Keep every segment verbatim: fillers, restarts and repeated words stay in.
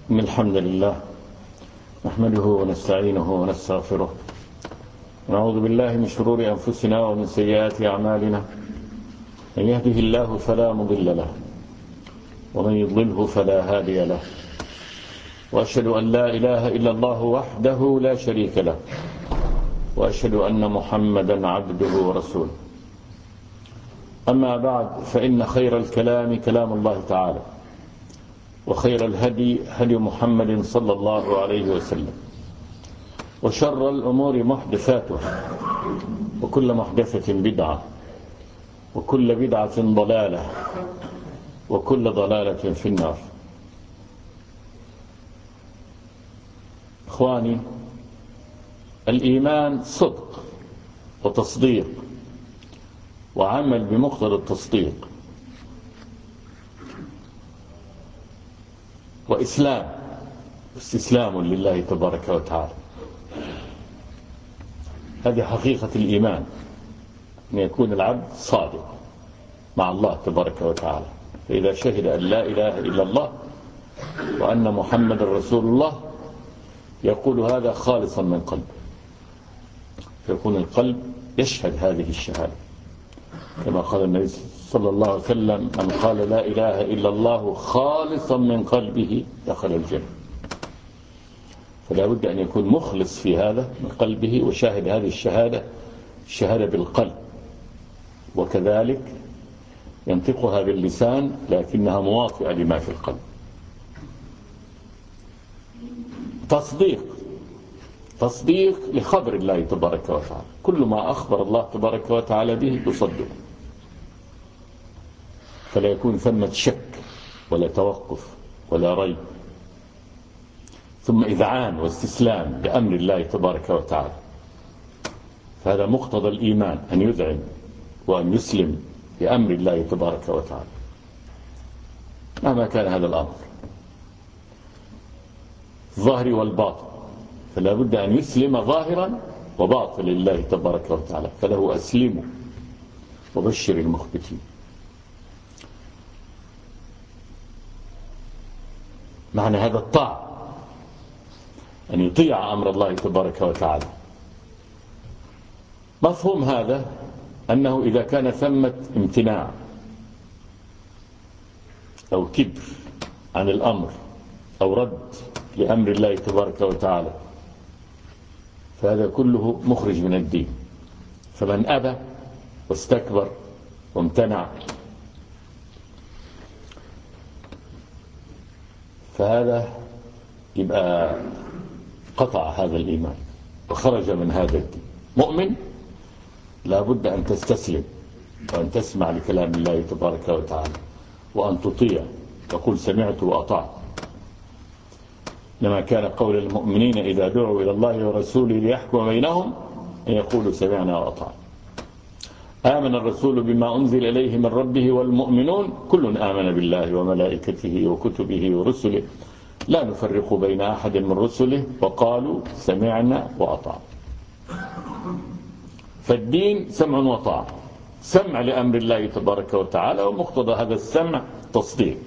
إن الحمد لله نحمده ونستعينه ونستغفره ونعوذ بالله من شرور أنفسنا ومن سيئات أعمالنا. من يهده الله فلا مضل له ومن يضلله فلا هادي له، وأشهد أن لا إله إلا الله وحده لا شريك له، وأشهد أن محمدا عبده ورسوله. أما بعد، فإن خير الكلام كلام الله تعالى، وخير الهدي هدي محمد صلى الله عليه وسلم، وشر الأمور محدثاتها، وكل محدثة بدعة، وكل بدعة ضلالة، وكل ضلالة في النار. إخواني، الإيمان صدق وتصديق وعمل بمقتضى التصديق، وإسلام استسلام لله تبارك وتعالى. هذه حقيقة الإيمان، أن يكون العبد صادق مع الله تبارك وتعالى. فإذا شهد أن لا إله إلا الله وأن محمد رسول الله يقول هذا خالصا من قلبه، فيكون القلب يشهد هذه الشهادة، كما قال النبي صلى الله عليه وسلم: من قال لا إله إلا الله خالصا من قلبه دخل الجنة. فلا بد أن يكون مخلص في هذا من قلبه، وشاهد هذه الشهادة الشهادة بالقلب، وكذلك ينطقها باللسان لكنها مواطئة لما في القلب. تصديق تصديق لخبر الله تبارك وتعالى، كل ما أخبر الله تبارك وتعالى به يصدق، فلا يكون ثمة شك ولا توقف ولا ريب. ثم إذعان واستسلام لأمر الله تبارك وتعالى، فهذا مقتضى الإيمان، أن يذعن وأن يسلم لأمر الله تبارك وتعالى مهما كان هذا الأمر، الظاهر والباطن. فلا بد أن يسلم ظاهرا وباطن لله تبارك وتعالى، فله أسلموا وبشر المخبتين. معنى هذا الطاعة، أن يطيع أمر الله تبارك وتعالى. مفهوم هذا أنه إذا كان ثمة امتناع أو كبر عن الأمر أو رد لأمر الله تبارك وتعالى، فهذا كله مخرج من الدين. فمن أبى واستكبر وامتنع فهذا يبقى قطع هذا الإيمان وخرج من هذا الدين. مؤمن لا بد أن تستسلم وأن تسمع لكلام الله تبارك وتعالى وأن تطيع، تقول سمعت وأطعت. لما كان قول المؤمنين إذا دعوا إلى الله ورسوله ليحكم بينهم أن يقولوا سمعنا وأطعنا. آمن الرسول بما أنزل إليه من ربه والمؤمنون كل آمن بالله وملائكته وكتبه ورسله لا نفرق بين أحد من رسله وقالوا سمعنا وأطعنا. فالدين سمع وطاعة، سمع لأمر الله تبارك وتعالى، ومقتضى هذا السمع تصديق.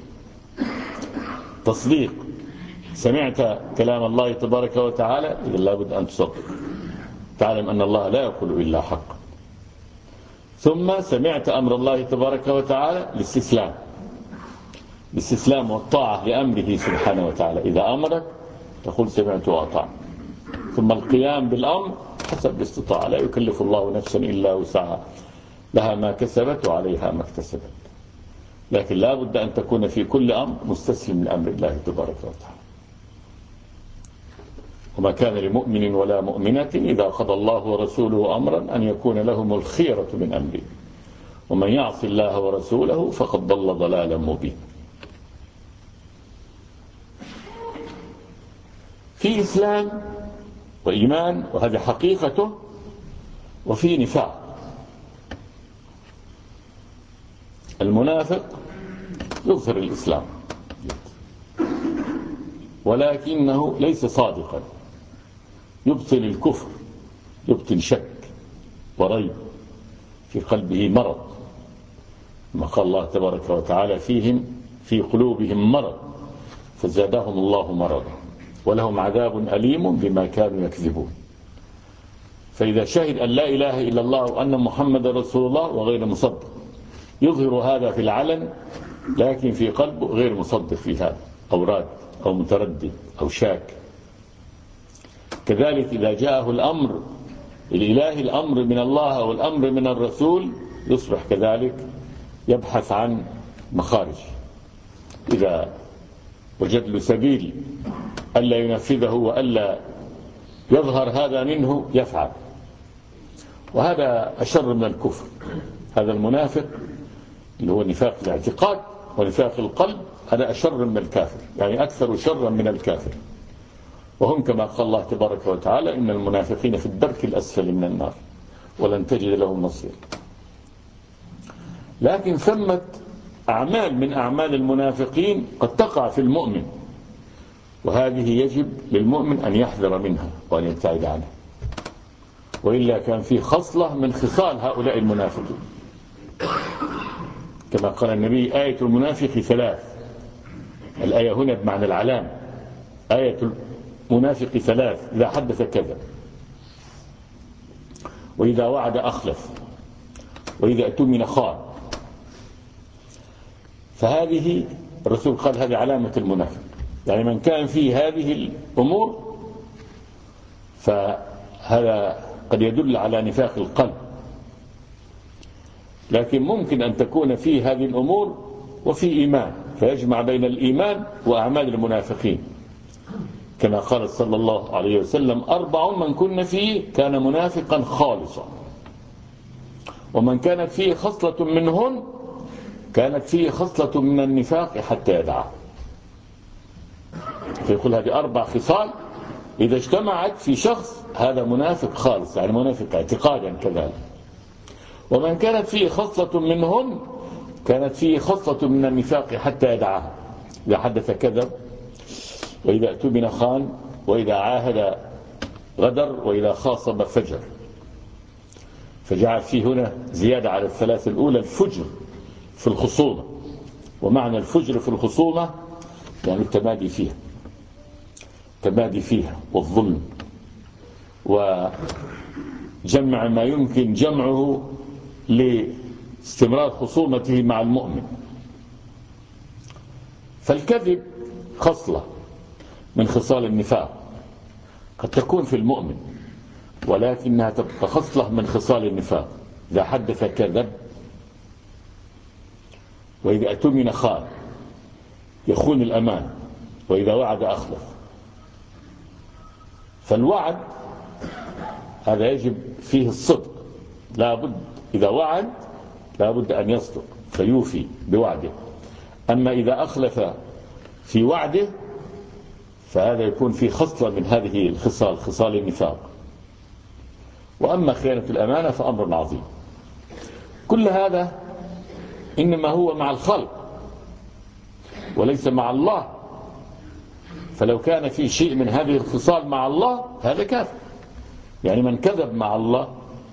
تصديق سمعت كلام الله تبارك وتعالى، إذا لابد أن تصدق، تعلم أن الله لا يقول إلا حق. ثم سمعت أمر الله تبارك وتعالى الاستسلام، الاستسلام والطاعة لأمره سبحانه وتعالى. إذا أمرك تقول سمعت وأطعت. ثم القيام بالأمر حسب الاستطاعة، لا يكلف الله نفسا إلا وسعها، لها ما كسبت وعليها ما اكتسبت. لكن لا بد أن تكون في كل أمر مستسلم لأمر الله تبارك وتعالى. وما كان لمؤمن ولا مؤمنة إذا قضى الله ورسوله أمرا أن يكون لهم الخيرة من أمره، ومن يعص الله ورسوله فقد ضل ضلالا مبينا. في إسلام وإيمان، وهذه حقيقته، وفي نفاق. المنافق يظهر الإسلام ولكنه ليس صادقا، يبطل الكفر، يبطل شك وريب، في قلبه مرض، ما قال الله تبارك وتعالى فيهم في قلوبهم مرض فزادهم الله مرضا ولهم عذاب أليم بما كانوا يكذبون. فإذا شهد أن لا إله إلا الله وأن محمد رسول الله وغير مصدق، يظهر هذا في العلن لكن في قلبه غير مصدق في هذا، أو راد أو متردد أو شاك. كذلك إذا جاءه الأمر الإلهي، الأمر من الله أو الأمر من الرسول، يصبح كذلك يبحث عن مخارج. إذا وجد له سبيل ألا ينفذه وألا يظهر هذا منه يفعل. وهذا أشر من الكفر. هذا المنافق اللي هو نفاق الاعتقاد ونفاق القلب، هذا أشر من الكافر، يعني أكثر شرا من الكافر. وهم كما قال الله تبارك وتعالى: إن المنافقين في الدرك الأسفل من النار ولن تجد لهم نصير. لكن ثمة أعمال من أعمال المنافقين قد تقع في المؤمن، وهذه يجب للمؤمن أن يحذر منها وأن يبتعد عنها، وإلا كان في خصلة من خصال هؤلاء المنافقين. كما قال النبي: آية المنافق ثلاث. الآية هنا بمعنى العلام. آية المنافق ثلاث: إذا حدث كذب، وإذا وعد أخلف، وإذا اؤتمن خان. فهذه الرسول قال هذه علامة المنافق، يعني من كان فيه هذه الأمور فهذا قد يدل على نفاق القلب. لكن ممكن أن تكون فيه هذه الأمور وفي إيمان، فيجمع بين الإيمان وأعمال المنافقين، كما قال صلى الله عليه وسلم: أربع من كن فيه كان منافقا خالصا، ومن كانت فيه خصلة منهن كانت فيه خصلة من النفاق حتى يدعها. فيقول هذه أربع خصال إذا اجتمعت في شخص هذا منافق خالص، يعني منافق اعتقادا كذلك. ومن كانت فيه خصلة منهن كانت فيه خصلة من النفاق حتى يدعها. إذا حدث كذب، وإذا اؤتمن خان، وإذا عاهد غدر، وإذا خاصم فجر. فجعل فيه هنا زيادة على الثلاث الأولى الفجر في الخصومة. ومعنى الفجر في الخصومة يعني التمادي فيها، التمادي فيها والظلم، وجمع ما يمكن جمعه لاستمرار خصومته مع المؤمن. فالكذب خصلة من خصال النفاق قد تكون في المؤمن، ولكنها تبقى خصلة من خصال النفاق. إذا حدث كذب، وإذا اؤتمن خان، يخون الأمان، وإذا وعد أخلف. فالوعد هذا يجب فيه الصدق، لا بد إذا وعد لا بد أن يصدق فيوفي بوعده. أما إذا أخلف في وعده فهذا يكون في خصلة من هذه الخصال، خصال النفاق. وأما خيانة الأمانة فأمر عظيم. كل هذا إنما هو مع الخلق وليس مع الله. فلو كان في شيء من هذه الخصال مع الله هذا كافر. يعني من كذب مع الله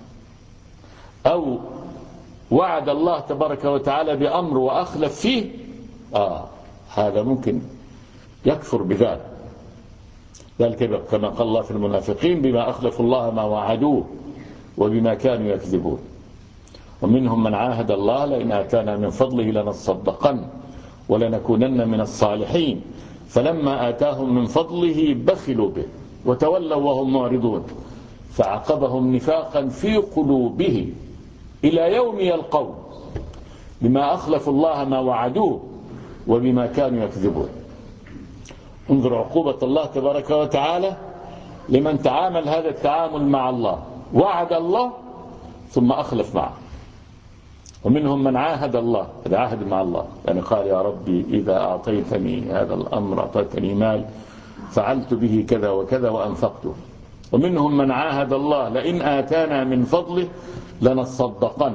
أو وعد الله تبارك وتعالى بأمر وأخلف فيه، آه هذا ممكن يكفر بذلك. ذلك كما قال الله في المنافقين: بما أخلفوا الله ما وعدوه وبما كانوا يكذبون. ومنهم من عاهد الله: لئن آتانا من فضله لنصدقن ولنكونن من الصالحين فلما آتاهم من فضله بخلوا به وتولوا وهم معرضون فعقبهم نفاقا في قلوبهم إلى يوم يلقون بما أخلفوا الله ما وعدوه وبما كانوا يكذبون. انظر عقوبة الله تبارك وتعالى لمن تعامل هذا التعامل مع الله، وعد الله ثم أخلف معه. ومنهم من عاهد الله، هذا عاهد مع الله، يعني قال: يا ربي إذا أعطيتني هذا الأمر، أعطيتني مال، فعلت به كذا وكذا وأنفقته. ومنهم من عاهد الله: لئن آتانا من فضله لنصدقن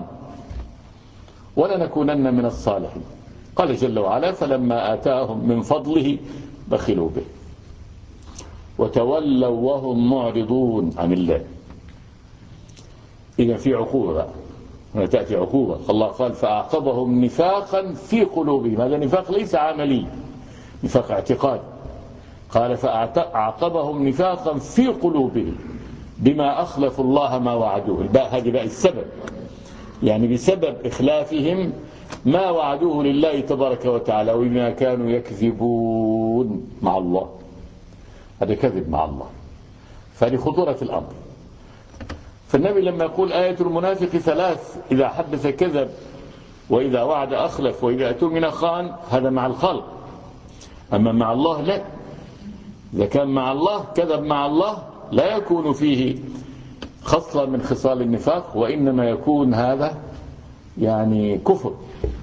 ولنكونن من الصالحين. قال جل وعلا: فلما آتاهم من فضله بخلوا به وتولوا وهم معرضون عن الله. إذا في عقوبة بقى، هنا تأتي عقوبة. الله قال: فأعقبهم نفاقا في قلوبهم. هذا نفاق ليس عملي، نفاق اعتقاد. قال فأعقبهم نفاقا في قلوبهم بما أخلفوا الله ما وعدوه. الباء هذه باء السبب، يعني بسبب إخلافهم ما وعدوه لله تبارك وتعالى، وبما كانوا يكذبون مع الله. هذا كذب مع الله. فهذه خطورة الأمر. فالنبي لما يقول آية المنافق ثلاث: إذا حدث كذب، وإذا وعد أخلف، وإذا اؤتمن خان. هذا مع الخلق. أما مع الله لا. إذا كان مع الله كذب مع الله لا يكون فيه خصلة من خصال النفاق، وإنما يكون هذا يعني كفر.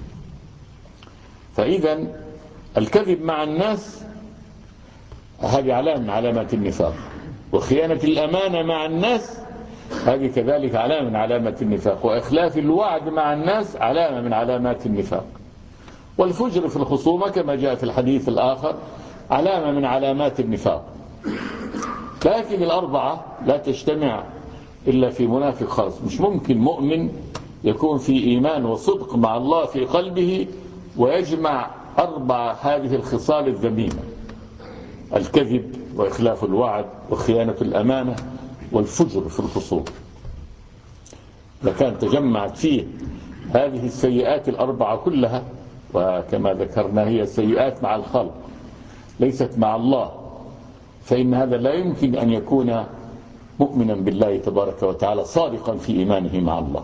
فإذا الكذب مع الناس هذه علامة من علامات النفاق، وخيانة الأمانة مع الناس هذه كذلك علامة من علامات النفاق، وإخلاف الوعد مع الناس علامة من علامات النفاق، والفجر في الخصومة كما جاء في الحديث الآخر علامة من علامات النفاق. لكن الأربعة لا تجتمع إلا في منافق خالص. مش ممكن مؤمن يكون في إيمان وصدق مع الله في قلبه ويجمع أربع هذه الخصال الذميمة: الكذب، وإخلاف الوعد، وخيانة الأمانة، والفجر في الخصوم. إذا كانت تجمعت فيه هذه السيئات الأربعة كلها، وكما ذكرنا هي سيئات مع الخلق ليست مع الله، فإن هذا لا يمكن أن يكون مؤمنا بالله تبارك وتعالى صادقا في إيمانه مع الله.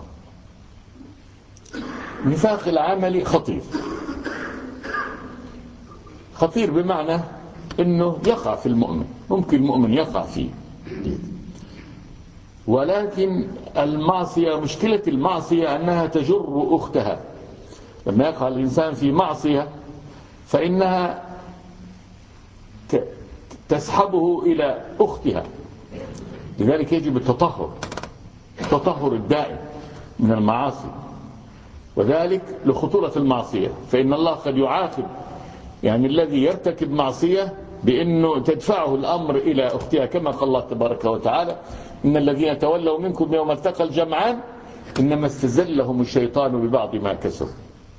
النفاق العملي خطير. خطير بمعنى أنه يقع في المؤمن، ممكن المؤمن يقع فيه. ولكن المعصية، مشكلة المعصية أنها تجر أختها. لما يقع الإنسان في معصية فإنها تسحبه إلى أختها. لذلك يجب التطهر، التطهر الدائم من المعاصي، وذلك لخطورة المعصية. فإن الله قد يعاقب يعني الذي يرتكب معصية بأنه تدفعه الأمر إلى أختها، كما قال الله تبارك وتعالى: إن الذين تولوا منكم يوم التقى الجمعان إنما استزلهم الشيطان ببعض ما كسبوا.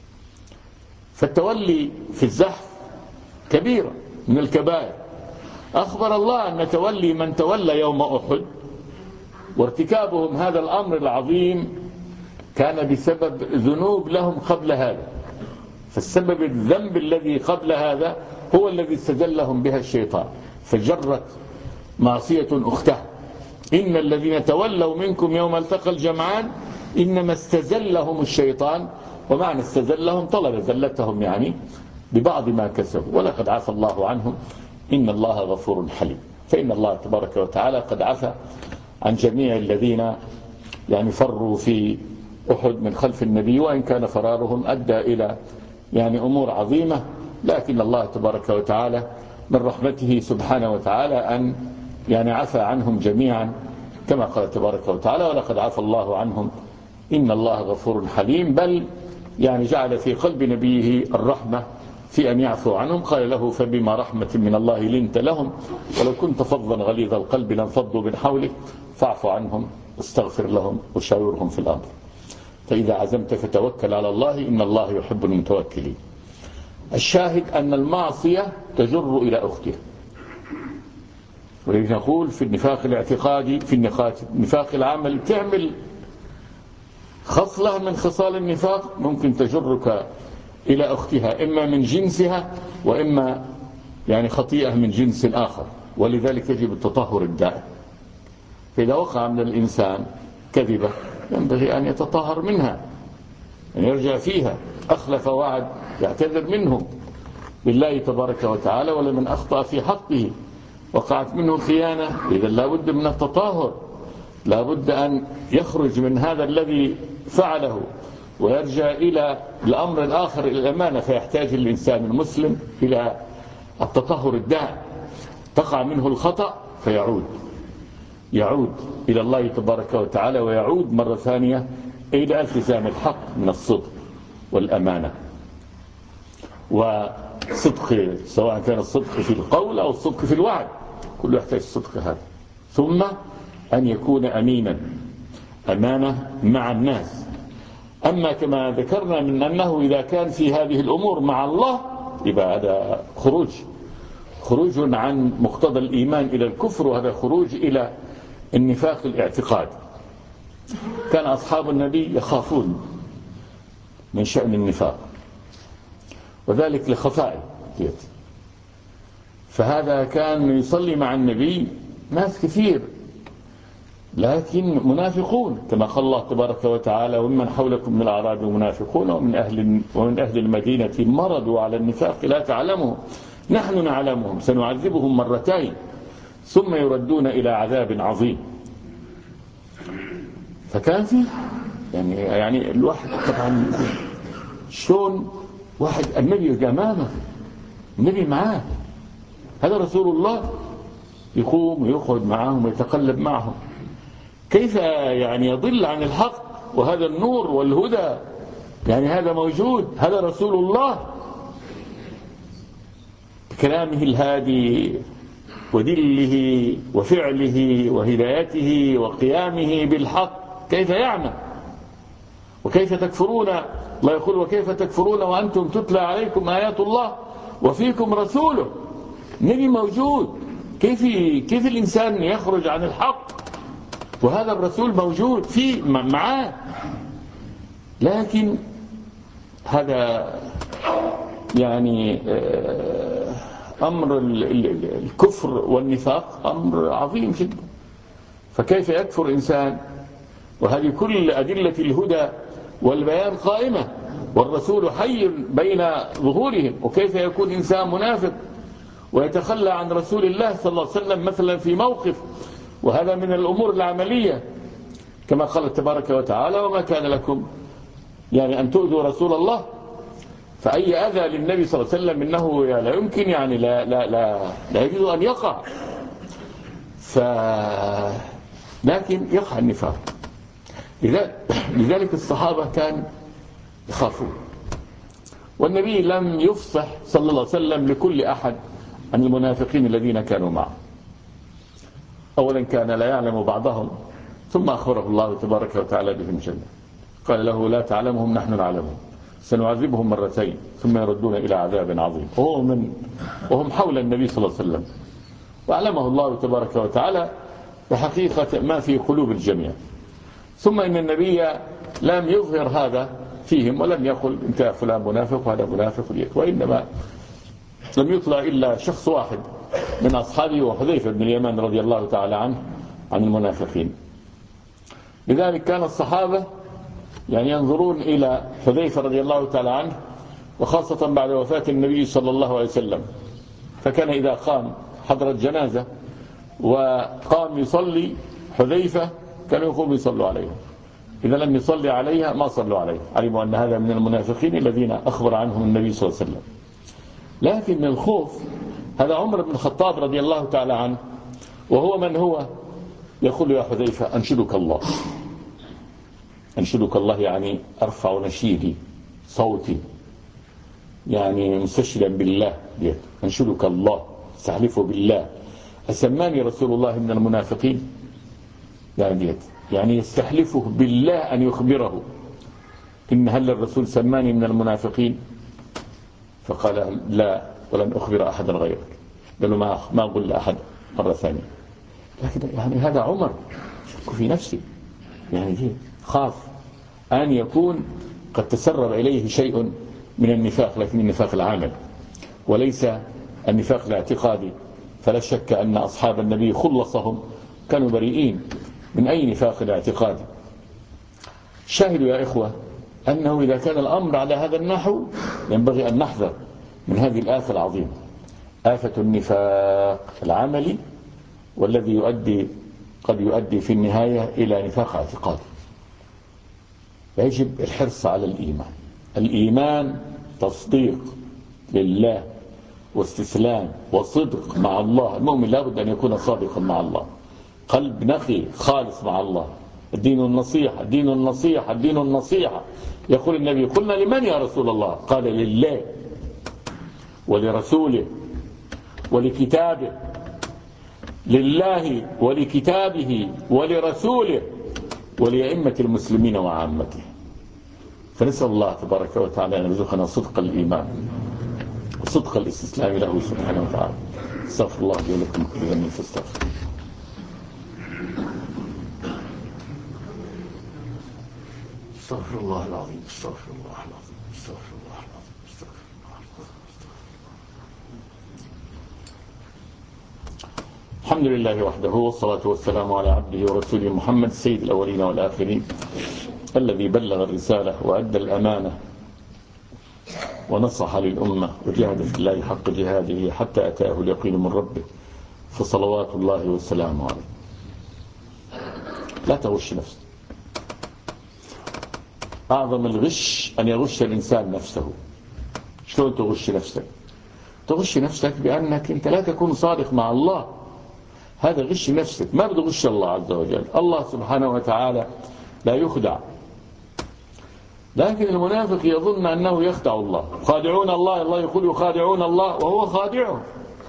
فالتولي في الزحف كبيرة من الكبائر. أخبر الله أن تولي من تولى يوم أحد وارتكابهم هذا الأمر العظيم كان بسبب ذنوب لهم قبل هذا، فالسبب الذنب الذي قبل هذا هو الذي استزلهم بها الشيطان، فجرت معصية أختها. إن الذين تولوا منكم يوم التقى الجمعان إنما استزلهم الشيطان، ومعنى استزلهم طلب زلتهم يعني ببعض ما كسبوا، ولقد عفى الله عنهم إن الله غفور حليم. فإن الله تبارك وتعالى قد عفى عن جميع الذين يعني فروا في أحد من خلف النبي، وإن كان فرارهم أدى إلى يعني أمور عظيمة، لكن الله تبارك وتعالى من رحمته سبحانه وتعالى أن يعني عفى عنهم جميعا، كما قال تبارك وتعالى: ولقد عفى الله عنهم إن الله غفور حليم. بل يعني جعل في قلب نبيه الرحمة في أن يعفو عنهم. قال له: فبما رحمة من الله لنت لهم ولو كنت فظا غليظ القلب لانفضوا من حولك فاعف عنهم واستغفر لهم وشاورهم في الأمر. فإذا عزمت فتوكل على الله إن الله يحب المتوكلين. الشاهد أن المعصية تجر إلى أختها. ولذلك نقول في النفاق الاعتقادي، في النفاق العمل، تعمل خصلة من خصال النفاق ممكن تجرك إلى أختها، إما من جنسها وإما يعني خطيئة من جنس آخر. ولذلك يجب التطهر الدائم. فإذا وقع من الإنسان كذبة ينبغي أن يتطهر منها، أن يرجع فيها. أخلف وعد يعتذر منه بالله تبارك وتعالى، ولمن أخطأ في حقه وقعت منه خيانة إذا لا بد من التطهر، لا بد أن يخرج من هذا الذي فعله ويرجع إلى الأمر الآخر، إلى الأمانة. فيحتاج الإنسان المسلم إلى التطهر الدائم. تقع منه الخطأ فيعود يعود إلى الله تبارك وتعالى، ويعود مرة ثانية إلى التزام الحق من الصدق والأمانة وصدق، سواء كان الصدق في القول أو الصدق في الوعد، كله يحتاج الصدق هذا. ثم أن يكون أمينا، أمانة مع الناس. أما كما ذكرنا من أنه إذا كان في هذه الأمور مع الله يبقى هذا خروج خروج عن مقتضى الإيمان إلى الكفر، وهذا خروج إلى النفاق الاعتقاد. كان أصحاب النبي يخافون من شأن النفاق، وذلك لخفائه، فهذا كان يصلي مع النبي ناس كثير لكن منافقون، كما قال الله تبارك وتعالى: ومن حولكم من الأعراب منافقون ومن أهل, ومن أهل المدينة مرضوا على النفاق لا تعلمهم نحن نعلمهم سنعذبهم مرتين ثم يردون إلى عذاب عظيم. فكان في يعني يعني الواحد طبعا شلون واحد النبي أمامه، النبي معاه، هذا رسول الله، يقوم ويقعد معهم ويتقلب معهم، كيف يعني يضل عن الحق وهذا النور والهدى؟ يعني هذا موجود، هذا رسول الله بكلامه الهادي ودله وفعله وهدايته وقيامه بالحق، كيف يعمل؟ وكيف تكفرون؟ الله يقول: وكيف تكفرون وأنتم تتلى عليكم آيات الله وفيكم رسوله. النبي موجود، كيف كيف الإنسان يخرج عن الحق وهذا الرسول موجود فيه معاه؟ لكن هذا يعني أمر الكفر والنفاق أمر عظيم جدا. فكيف يكفر إنسان وهذه كل أدلة الهدى والبيان قائمة والرسول حي بين ظهورهم؟ وكيف يكون إنسان منافق ويتخلى عن رسول الله صلى الله عليه وسلم مثلا في موقف؟ وهذا من الأمور العملية، كما قال تبارك وتعالى: وما كان لكم يعني أن تؤذوا رسول الله. فأي أذى للنبي صلى الله عليه وسلم إنه لا يمكن يعني لا لا لا, لا يجوز أن يقع. ف لكن يقع النفاق. لذلك الصحابة كانوا يخافون، والنبي لم يفصح صلى الله عليه وسلم لكل أحد عن المنافقين الذين كانوا معه. أولا كان لا يعلم بعضهم، ثم أخبره الله تبارك وتعالى بهم جل، قال له: لا تعلمهم نحن نعلمهم سنعذبهم مرتين ثم يردون إلى عذاب عظيم. وهو من وهم حول النبي صلى الله عليه وسلم، وأعلمه الله تبارك وتعالى بحقيقة ما في قلوب الجميع. ثم إن النبي لم يظهر هذا فيهم ولم يقل: انت فلان منافق وهذا منافق، وإنما لم يطلع إلا شخص واحد من أصحابه وحذيفة بن اليمان رضي الله تعالى عنه عن المنافقين. لذلك كان الصحابة يعني ينظرون إلى حذيفة رضي الله تعالى عنه، وخاصة بعد وفاة النبي صلى الله عليه وسلم، فكان إذا قام حضرت جنازة وقام يصلي حذيفة كانوا يقوموا يصلوا عليها، إذا لم يصلي عليها ما صلوا عليه، علموا أن هذا من المنافقين الذين أخبر عنهم النبي صلى الله عليه وسلم. لكن من الخوف هذا عمر بن الخطاب رضي الله تعالى عنه، وهو من هو يقول: يا حذيفة أنشدك الله، أنشدك الله يعني أرفع نشيدي صوتي يعني مستشهدا بالله، أنشدك الله استحلفه بالله، أسماني رسول الله من المنافقين؟ يعني يعني يستحلفه بالله أن يخبره إن هل الرسول سماني من المنافقين؟ فقال: لا، ولن أخبر أحدا غيرك. قالوا: ما ما أقول لأحد مرة ثانية. لكن يعني هذا عمر شك في نفسه، يعني دي خاف أن يكون قد تسرب إليه شيء من النفاق، لكن النفاق العامل وليس النفاق الاعتقادي. فلا شك أن أصحاب النبي خلصهم كانوا بريئين من أي نفاق الاعتقادي. شاهدوا يا إخوة أنه إذا كان الأمر على هذا النحو ينبغي أن نحذر من هذه الآفة العظيمة، آفة النفاق العملي، والذي يؤدي قد يؤدي في النهاية إلى نفاق اعتقادي. يجب الحرص على الإيمان. الإيمان تصديق لله واستسلام وصدق مع الله. المؤمن لابد أن يكون صادقا مع الله، قلب نقي خالص مع الله. الدين النصيحة، الدين النصيحة، الدين النصيحة. يقول النبي: قلنا لمن يا رسول الله؟ قال: لله ولرسوله ولكتابه، لله ولكتابه ولرسوله ولأئمة المسلمين وعامته. فنسأل الله تبارك وتعالى أن يرزقنا صدق الإيمان وصدق الاستسلام له سبحانه وتعالى. استغفر الله لي ولكم كل ذنب فاستغفر. استغفر الله العظيم استغفر الله العظيم استغفر الله العظيم استغفر الله العظيم. الحمد لله وحده والصلاة والسلام على عبده ورسوله محمد سيد الأولين والآخرين الذي بلغ الرسالة وأدى الأمانة ونصح للأمة وجاهد في الله حق جهاده حتى أتاه اليقين من ربه، فصلوات الله والسلام عليه. لا تغش نفسك. أعظم الغش أن يغش الإنسان نفسه. شلون تغش نفسك؟ تغش نفسك بأنك أنت لا تكون صادق مع الله. هذا غش نفسك، ما بتغش الله عز وجل. الله سبحانه وتعالى لا يخدع، لكن المنافق يظن أنه يخدع الله. خادعون الله، الله يقول يخادعون الله وهو خادعهم.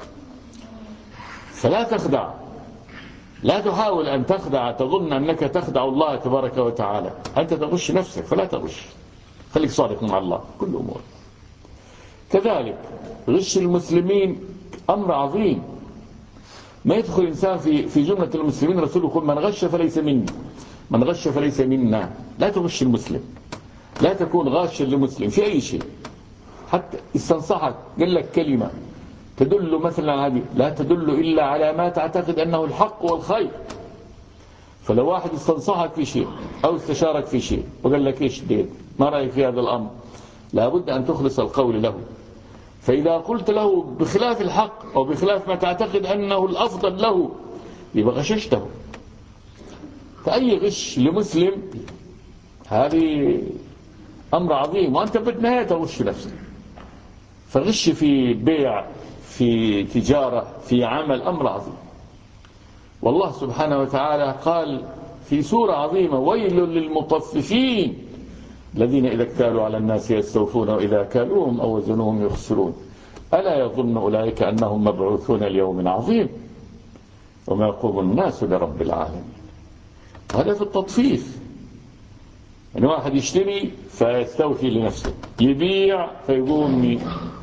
فلا تخدع، لا تحاول أن تخدع تظن أنك تخدع الله تبارك وتعالى. أنت تغش نفسك، فلا تغش. خليك صادق مع الله كل أمور. كذلك غش المسلمين أمر عظيم. ما يدخل إنسان في في جملة المسلمين رسول يقول من غش فليس مني، من غش فليس منا. لا تغش المسلم، لا تكون غاشا لمسلم في أي شيء. حتى استنصحك قال لك كلمة تدل مثلا هذه لا تدل إلا على ما تعتقد أنه الحق والخير. فلو واحد استنصحك في شيء أو استشارك في شيء وقال لك إيش ديت، ما رأيك في هذا الأمر، لابد أن تخلص القول له. فإذا قلت له بخلاف الحق أو بخلاف ما تعتقد أنه الأفضل له يبقى غششته. فأي غش لمسلم هذه أمر عظيم، وأنت بالنهاية تغش نفسك. فغش في بيع، في تجارة، في عمل، أمر عظيم. والله سبحانه وتعالى قال في سورة عظيمة ويل للمطففين الذين إذا اكتالوا على الناس يستوفون وإذا كالوهم أو وزنوهم يخسرون ألا يظن أولئك أنهم مبعوثون ليوم عظيم وما يقوم الناس لرب العالمين. هذا في التطفيف، يعني واحد يشتري فيستوفي لنفسه، يبيع فيقوم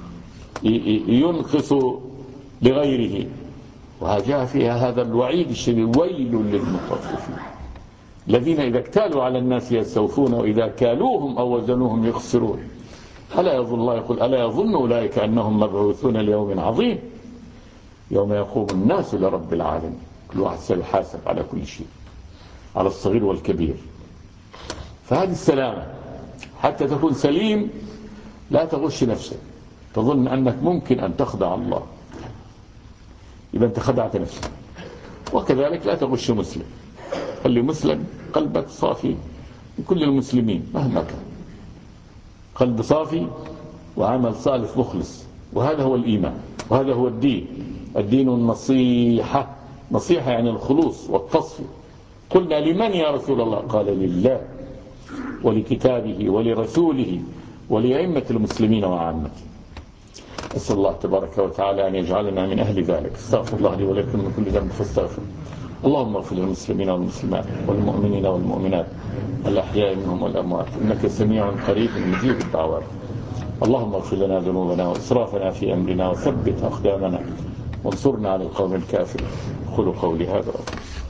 ينقص لغيره، وجاء فيها هذا الوعيد الشديد ويل للمطففين الذين إذا اكتالوا على الناس يستوفون وإذا كالوهم أو وزنوهم يخسرون ألا يظن الله يقول ألا يظن أولئك أنهم مبعوثون ليوم عظيم يوم يقوم الناس لرب العالمين. كل واحد سيحاسب على كل شيء، على الصغير والكبير. فهذه السلامة حتى تكون سليم. لا تغش نفسك تظن أنك ممكن أن تخدع الله، إذا أنت خدعت نفسك. وكذلك لا تغش مسلم، خلي مسلم قلبك صافي لكل المسلمين مهما كان، قلب صافي وعمل صالح مخلص. وهذا هو الإيمان وهذا هو الدين. الدين النصيحة، نصيحة يعني الخلوص والتصفية. قلنا لمن يا رسول الله؟ قال لله ولكتابه ولرسوله ولأئمة المسلمين وعامته. أسأل الله تبارك وتعالى أن يجعلنا من أهل ذلك. استغفر الله لي ولكم من كل ذنب فاستغفر. اللهم اغفر للمسلمين والمسلمات والمؤمنين والمؤمنات الأحياء منهم والأموات إنك سميع قريب مجيب الدعوات. اللهم اغفر لنا ذنوبنا وإسرافنا في أمرنا وثبت أقدامنا وانصرنا على القوم الكافرين. قولوا قولي هذا.